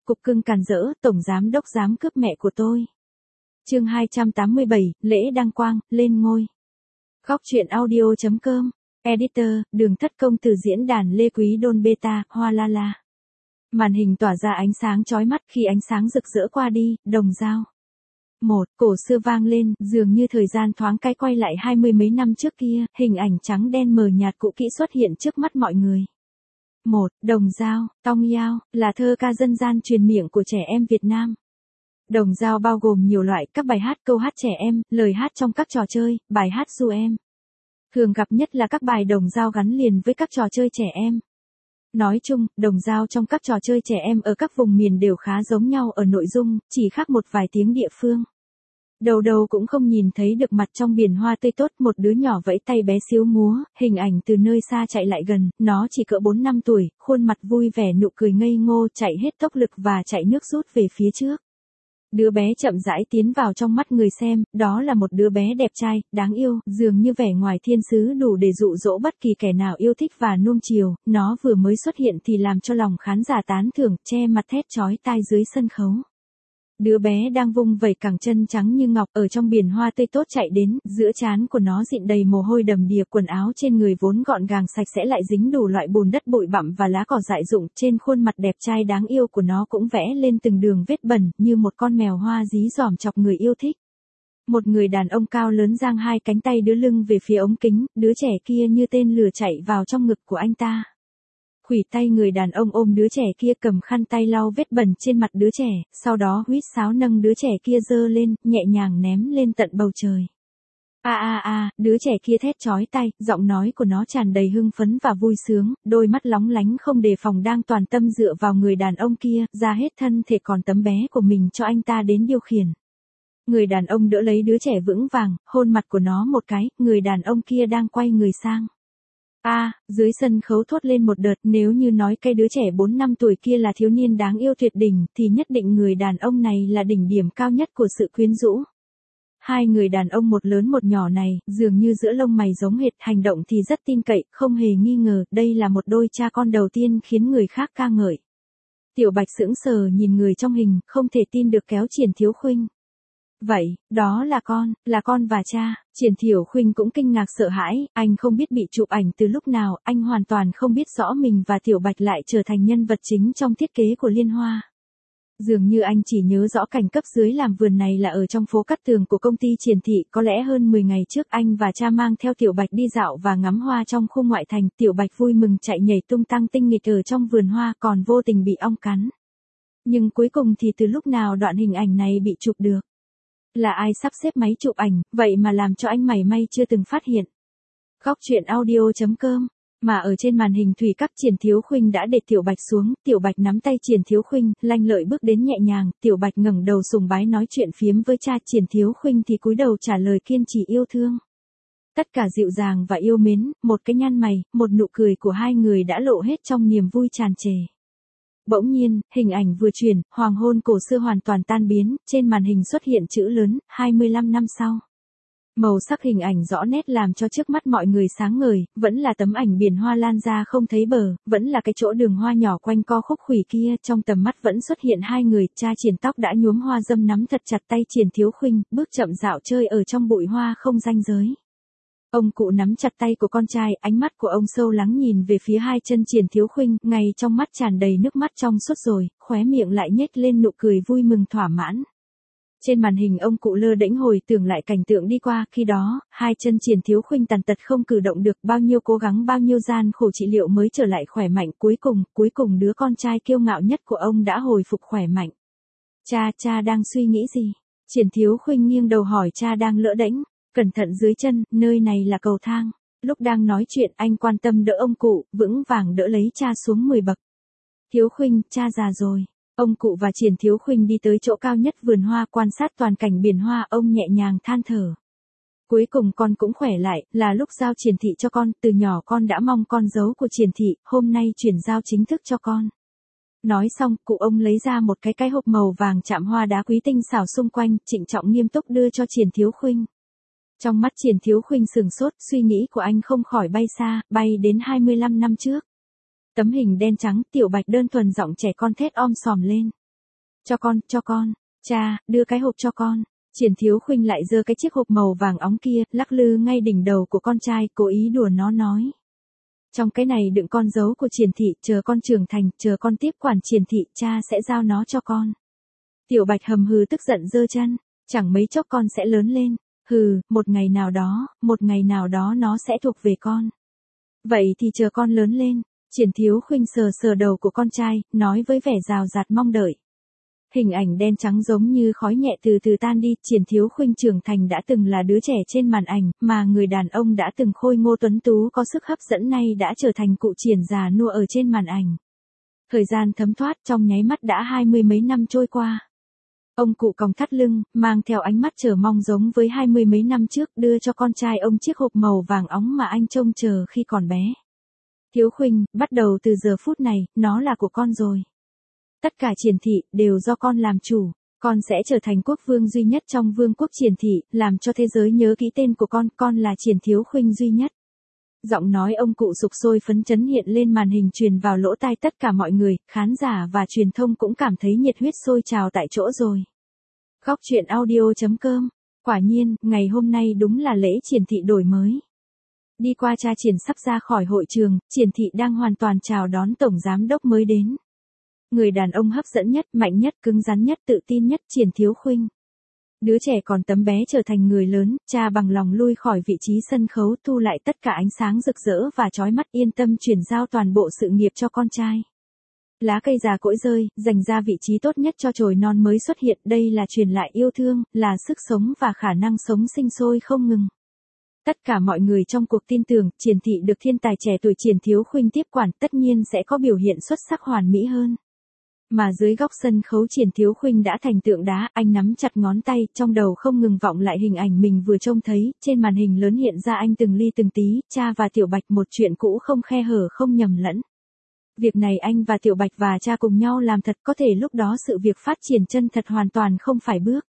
cục cưng càn rỡ, tổng giám đốc dám cướp mẹ của tôi. Chương 287, lễ đăng quang, lên ngôi. Góc truyện audio.com. Editor, Đường Thất Công từ diễn đàn Lê Quý Đôn Beta, Hoa La La. Màn hình tỏa ra ánh sáng chói mắt khi ánh sáng rực rỡ qua đi, đồng dao. Cổ xưa vang lên, dường như thời gian thoáng cái quay lại 20 mấy năm trước kia, hình ảnh trắng đen mờ nhạt cũ kỹ xuất hiện trước mắt mọi người. Đồng dao, Tong Yao, là thơ ca dân gian truyền miệng của trẻ em Việt Nam. Đồng dao bao gồm nhiều loại các bài hát, câu hát trẻ em, lời hát trong các trò chơi, bài hát ru em. Thường gặp nhất là các bài đồng dao gắn liền với các trò chơi trẻ em. Nói chung, đồng dao trong các trò chơi trẻ em ở các vùng miền đều khá giống nhau ở nội dung, chỉ khác một vài tiếng địa phương. Đầu cũng không nhìn thấy được mặt trong biển hoa tươi tốt, một đứa nhỏ vẫy tay bé xíu múa, hình ảnh từ nơi xa chạy lại gần, nó chỉ cỡ 4-5 tuổi, khuôn mặt vui vẻ nụ cười ngây ngô, chạy hết tốc lực và chạy nước rút về phía trước. Đứa bé chậm rãi tiến vào trong mắt người xem, đó là một đứa bé đẹp trai, đáng yêu, dường như vẻ ngoài thiên sứ đủ để dụ dỗ bất kỳ kẻ nào yêu thích và nuông chiều, nó vừa mới xuất hiện thì làm cho lòng khán giả tán thưởng, che mặt thét chói tai dưới sân khấu. Đứa bé đang vung vẩy cẳng chân trắng như ngọc ở trong biển hoa tươi tốt chạy đến, giữa trán của nó dịn đầy mồ hôi đầm đìa, quần áo trên người vốn gọn gàng sạch sẽ lại dính đủ loại bùn đất bụi bặm và lá cỏ dại rụng, trên khuôn mặt đẹp trai đáng yêu của nó cũng vẽ lên từng đường vết bẩn, như một con mèo hoa dí dỏm chọc người yêu thích. Một người đàn ông cao lớn giang hai cánh tay đưa lưng về phía ống kính, đứa trẻ kia như tên lửa chạy vào trong ngực của anh ta. Khuỷu tay người đàn ông ôm đứa trẻ kia, cầm khăn tay lau vết bẩn trên mặt đứa trẻ, sau đó huýt sáo nâng đứa trẻ kia giơ lên, nhẹ nhàng ném lên tận bầu trời. Đứa trẻ kia thét chói tai, giọng nói của nó tràn đầy hưng phấn và vui sướng, đôi mắt lóng lánh không đề phòng đang toàn tâm dựa vào người đàn ông kia, ra hết thân thể còn tấm bé của mình cho anh ta đến điều khiển. Người đàn ông đỡ lấy đứa trẻ vững vàng, hôn mặt của nó một cái, người đàn ông kia đang quay người sang. Dưới sân khấu thốt lên một đợt, nếu như nói cái đứa trẻ 4-5 tuổi kia là thiếu niên đáng yêu tuyệt đỉnh, thì nhất định người đàn ông này là đỉnh điểm cao nhất của sự quyến rũ. Hai người đàn ông một lớn một nhỏ này, dường như giữa lông mày giống hệt, hành động thì rất tin cậy, không hề nghi ngờ, đây là một đôi cha con đầu tiên khiến người khác ca ngợi. Tiểu Bạch sững sờ nhìn người trong hình, không thể tin được kéo Triển Thiếu Khuynh. Vậy, đó là con và cha. Triển Thiểu Khuynh cũng kinh ngạc sợ hãi, anh không biết bị chụp ảnh từ lúc nào, anh hoàn toàn không biết rõ mình và Tiểu Bạch lại trở thành nhân vật chính trong thiết kế của Liên Hoa. Dường như anh chỉ nhớ rõ cảnh cấp dưới làm vườn này là ở trong phố Cát Tường của công ty Triển Thị, có lẽ hơn 10 ngày trước anh và cha mang theo Tiểu Bạch đi dạo và ngắm hoa trong khu ngoại thành, Tiểu Bạch vui mừng chạy nhảy tung tăng tinh nghịch ở trong vườn hoa, còn vô tình bị ong cắn. Nhưng cuối cùng thì từ lúc nào đoạn hình ảnh này bị chụp được? Là ai sắp xếp máy chụp ảnh, vậy mà làm cho anh mảy may chưa từng phát hiện. Góc truyện audio.com. Mà ở trên màn hình thủy các, Triển Thiếu Khuynh đã để Tiểu Bạch xuống, Tiểu Bạch nắm tay Triển Thiếu Khuynh, lanh lợi bước đến nhẹ nhàng, Tiểu Bạch ngẩng đầu sùng bái nói chuyện phiếm với cha, Triển Thiếu Khuynh thì cúi đầu trả lời kiên trì yêu thương. Tất cả dịu dàng và yêu mến, một cái nhăn mày, một nụ cười của hai người đã lộ hết trong niềm vui tràn trề. Bỗng nhiên, hình ảnh vừa chuyển, hoàng hôn cổ xưa hoàn toàn tan biến, trên màn hình xuất hiện chữ lớn, 25 năm sau. Màu sắc hình ảnh rõ nét làm cho trước mắt mọi người sáng ngời, vẫn là tấm ảnh biển hoa lan ra không thấy bờ, vẫn là cái chỗ đường hoa nhỏ quanh co khúc khuỷu kia, trong tầm mắt vẫn xuất hiện hai người, cha Triển tóc đã nhuốm hoa râm nắm thật chặt tay Triển Thiếu Khuynh, bước chậm dạo chơi ở trong bụi hoa không ranh giới. Ông cụ nắm chặt tay của con trai, ánh mắt của ông sâu lắng nhìn về phía hai chân Triển Thiếu Khuynh, ngay trong mắt tràn đầy nước mắt trong suốt rồi, khóe miệng lại nhếch lên nụ cười vui mừng thỏa mãn. Trên màn hình ông cụ lơ đễnh hồi tưởng lại cảnh tượng đi qua, khi đó, hai chân Triển Thiếu Khuynh tàn tật không cử động được, bao nhiêu cố gắng bao nhiêu gian khổ trị liệu mới trở lại khỏe mạnh, cuối cùng đứa con trai kiêu ngạo nhất của ông đã hồi phục khỏe mạnh. Cha đang suy nghĩ gì? Triển Thiếu Khuynh nghiêng đầu hỏi cha đang lỡ đễnh. Cẩn thận dưới chân, nơi này là cầu thang. Lúc đang nói chuyện anh quan tâm đỡ ông cụ, vững vàng đỡ lấy cha xuống 10 bậc. Thiếu Khuynh, cha già rồi. Ông cụ và Triển Thiếu Khuynh đi tới chỗ cao nhất vườn hoa quan sát toàn cảnh biển hoa, ông nhẹ nhàng than thở. Cuối cùng con cũng khỏe lại, là lúc giao Triển Thị cho con, từ nhỏ con đã mong con dấu của Triển Thị, hôm nay chuyển giao chính thức cho con. Nói xong, cụ ông lấy ra một cái hộp màu vàng chạm hoa đá quý tinh xảo xung quanh, trịnh trọng nghiêm túc đưa cho Triển Thiếu Khuynh. Trong mắt Triển Thiếu Khuynh sừng sốt, suy nghĩ của anh không khỏi bay xa, bay đến 25 năm trước. Tấm hình đen trắng, Tiểu Bạch đơn thuần giọng trẻ con thét om sòm lên. Cho con, cha, đưa cái hộp cho con. Triển Thiếu Khuynh lại giơ cái chiếc hộp màu vàng óng kia, lắc lư ngay đỉnh đầu của con trai, cố ý đùa nó nói. Trong cái này đựng con dấu của Triển thị, chờ con trưởng thành, chờ con tiếp quản Triển thị, cha sẽ giao nó cho con. Tiểu Bạch hầm hừ tức giận giơ chân, chẳng mấy chốc con sẽ lớn lên, hừ, một ngày nào đó nó sẽ thuộc về con. Vậy thì chờ con lớn lên, Triển Thiếu Khuynh sờ sờ đầu của con trai, nói với vẻ rào rạt mong đợi. Hình ảnh đen trắng giống như khói nhẹ từ từ tan đi, Triển Thiếu Khuynh trưởng thành đã từng là đứa trẻ trên màn ảnh, mà người đàn ông đã từng khôi ngô tuấn tú có sức hấp dẫn nay đã trở thành cụ Triển già nua ở trên màn ảnh. Thời gian thấm thoát trong nháy mắt đã 20 mấy năm trôi qua. Ông cụ còng thắt lưng, mang theo ánh mắt chờ mong giống với 20 mấy năm trước, đưa cho con trai ông chiếc hộp màu vàng óng mà anh trông chờ khi còn bé. Thiếu Khuynh, bắt đầu từ giờ phút này, nó là của con rồi. Tất cả Triển thị, đều do con làm chủ. Con sẽ trở thành quốc vương duy nhất trong vương quốc Triển thị, làm cho thế giới nhớ kỹ tên của con là Triển Thiếu Khuynh duy nhất. Giọng nói ông cụ sục sôi phấn chấn hiện lên màn hình truyền vào lỗ tai tất cả mọi người, khán giả và truyền thông cũng cảm thấy nhiệt huyết sôi trào tại chỗ rồi. Góc truyện audio.com. Quả nhiên, ngày hôm nay đúng là lễ Triển thị đổi mới. Đi qua cha Triển sắp ra khỏi hội trường, Triển thị đang hoàn toàn chào đón tổng giám đốc mới đến. Người đàn ông hấp dẫn nhất, mạnh nhất, cứng rắn nhất, tự tin nhất, Triển Thiếu Khuynh. Đứa trẻ còn tấm bé trở thành người lớn, cha bằng lòng lui khỏi vị trí sân khấu, thu lại tất cả ánh sáng rực rỡ và chói mắt, yên tâm chuyển giao toàn bộ sự nghiệp cho con trai. Lá cây già cỗi rơi, dành ra vị trí tốt nhất cho chồi non mới xuất hiện, đây là truyền lại yêu thương, là sức sống và khả năng sống sinh sôi không ngừng. Tất cả mọi người trong cuộc tin tưởng, Triển thị được thiên tài trẻ tuổi Triển Thiếu Khuynh tiếp quản, tất nhiên sẽ có biểu hiện xuất sắc hoàn mỹ hơn. Mà dưới góc sân khấu Triển Thiếu Khuynh đã thành tượng đá, anh nắm chặt ngón tay, trong đầu không ngừng vọng lại hình ảnh mình vừa trông thấy, trên màn hình lớn hiện ra anh từng ly từng tí, cha và Tiểu Bạch, một chuyện cũ không khe hở không nhầm lẫn. Việc này anh và Tiểu Bạch và cha cùng nhau làm thật, có thể lúc đó sự việc phát triển chân thật hoàn toàn không phải bước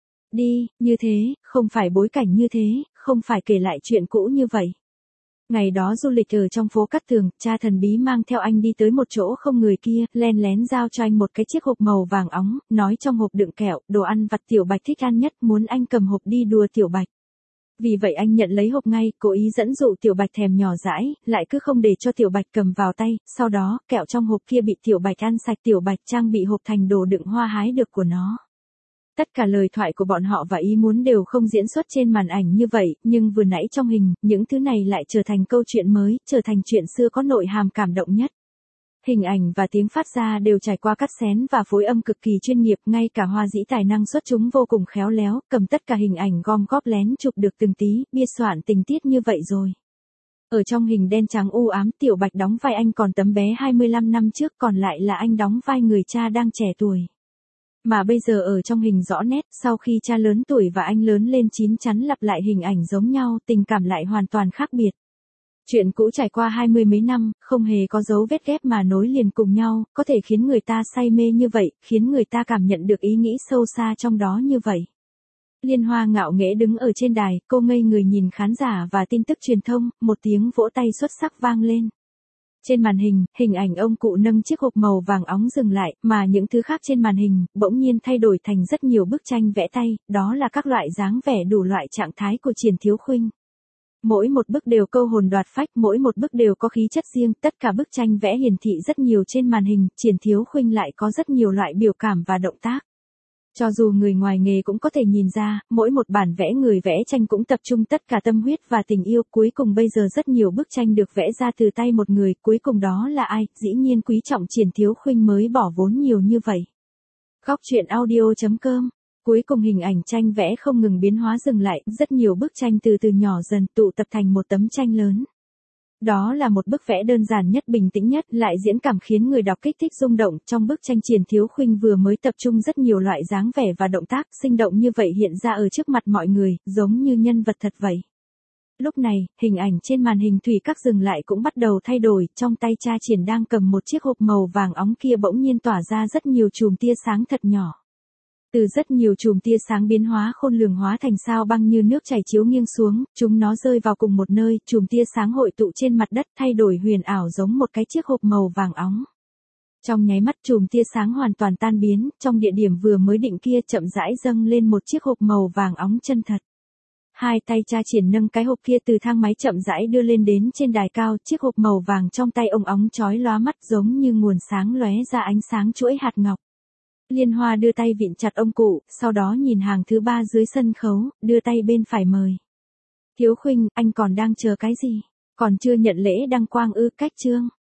đi như thế, không phải bối cảnh như thế, không phải kể lại chuyện cũ như vậy. Ngày đó du lịch ở trong phố Cát Tường, cha thần bí mang theo anh đi tới một chỗ không người kia, len lén giao cho anh một cái chiếc hộp màu vàng óng, nói trong hộp đựng kẹo, đồ ăn vặt Tiểu Bạch thích ăn nhất, muốn anh cầm hộp đi đùa Tiểu Bạch. Vì vậy anh nhận lấy hộp ngay, cố ý dẫn dụ Tiểu Bạch thèm nhỏ dãi, lại cứ không để cho Tiểu Bạch cầm vào tay, sau đó, kẹo trong hộp kia bị Tiểu Bạch ăn sạch, Tiểu Bạch trang bị hộp thành đồ đựng hoa hái được của nó. Tất cả lời thoại của bọn họ và ý muốn đều không diễn xuất trên màn ảnh như vậy, nhưng vừa nãy trong hình, những thứ này lại trở thành câu chuyện mới, trở thành chuyện xưa có nội hàm cảm động nhất. Hình ảnh và tiếng phát ra đều trải qua cắt xén và phối âm cực kỳ chuyên nghiệp, ngay cả Hoa Dĩ tài năng xuất chúng vô cùng khéo léo, cầm tất cả hình ảnh gom góp lén chụp được từng tí, biên soạn tình tiết như vậy rồi. Ở trong hình đen trắng u ám, Tiểu Bạch đóng vai anh còn tấm bé 25 năm trước, còn lại là anh đóng vai người cha đang trẻ tuổi. Mà bây giờ ở trong hình rõ nét, sau khi cha lớn tuổi và anh lớn lên chín chắn lặp lại hình ảnh giống nhau, tình cảm lại hoàn toàn khác biệt. Chuyện cũ trải qua 20 mấy năm, không hề có dấu vết ghép mà nối liền cùng nhau, có thể khiến người ta say mê như vậy, khiến người ta cảm nhận được ý nghĩ sâu xa trong đó như vậy. Liên Hoa ngạo nghễ đứng ở trên đài, cô ngây người nhìn khán giả và tin tức truyền thông, một tiếng vỗ tay xuất sắc vang lên. Trên màn hình, hình ảnh ông cụ nâng chiếc hộp màu vàng óng dừng lại, mà những thứ khác trên màn hình, bỗng nhiên thay đổi thành rất nhiều bức tranh vẽ tay, đó là các loại dáng vẻ đủ loại trạng thái của Triển Thiếu Khuynh. Mỗi một bức đều câu hồn đoạt phách, mỗi một bức đều có khí chất riêng, tất cả bức tranh vẽ hiển thị rất nhiều trên màn hình, Triển Thiếu Khuynh lại có rất nhiều loại biểu cảm và động tác. Cho dù người ngoài nghề cũng có thể nhìn ra, mỗi một bản vẽ người vẽ tranh cũng tập trung tất cả tâm huyết và tình yêu, cuối cùng bây giờ rất nhiều bức tranh được vẽ ra từ tay một người, cuối cùng đó là ai, dĩ nhiên quý trọng Triển Thiếu Khuynh mới bỏ vốn nhiều như vậy. Góc truyện audio.com. Cuối cùng hình ảnh tranh vẽ không ngừng biến hóa dừng lại, rất nhiều bức tranh từ từ nhỏ dần tụ tập thành một tấm tranh lớn. Đó là một bức vẽ đơn giản nhất, bình tĩnh nhất, lại diễn cảm khiến người đọc kích thích rung động. Trong bức tranh Triển Thiếu Khuynh vừa mới tập trung rất nhiều loại dáng vẻ và động tác sinh động như vậy hiện ra ở trước mặt mọi người, giống như nhân vật thật vậy. Lúc này, hình ảnh trên màn hình thủy các dừng lại cũng bắt đầu thay đổi, trong tay cha Triển đang cầm một chiếc hộp màu vàng óng kia bỗng nhiên tỏa ra rất nhiều chùm tia sáng thật nhỏ. Từ rất nhiều chùm tia sáng biến hóa khôn lường hóa thành sao băng như nước chảy chiếu nghiêng xuống, chúng nó rơi vào cùng một nơi, chùm tia sáng hội tụ trên mặt đất thay đổi huyền ảo giống một cái chiếc hộp màu vàng óng. Trong nháy mắt chùm tia sáng hoàn toàn tan biến, trong địa điểm vừa mới định kia chậm rãi dâng lên một chiếc hộp màu vàng óng chân thật. Hai tay cha triển nâng cái hộp kia từ thang máy chậm rãi đưa lên đến trên đài cao, chiếc hộp màu vàng trong tay ông óng chói lóa mắt giống như nguồn sáng lóe ra ánh sáng chuỗi hạt ngọc. Liên Hoa đưa tay vịn chặt ông cụ, sau đó nhìn hàng thứ ba dưới sân khấu, đưa tay bên phải mời. Hiếu Khuynh, anh còn đang chờ cái gì? Còn chưa nhận lễ đăng quang ư? Cách chương.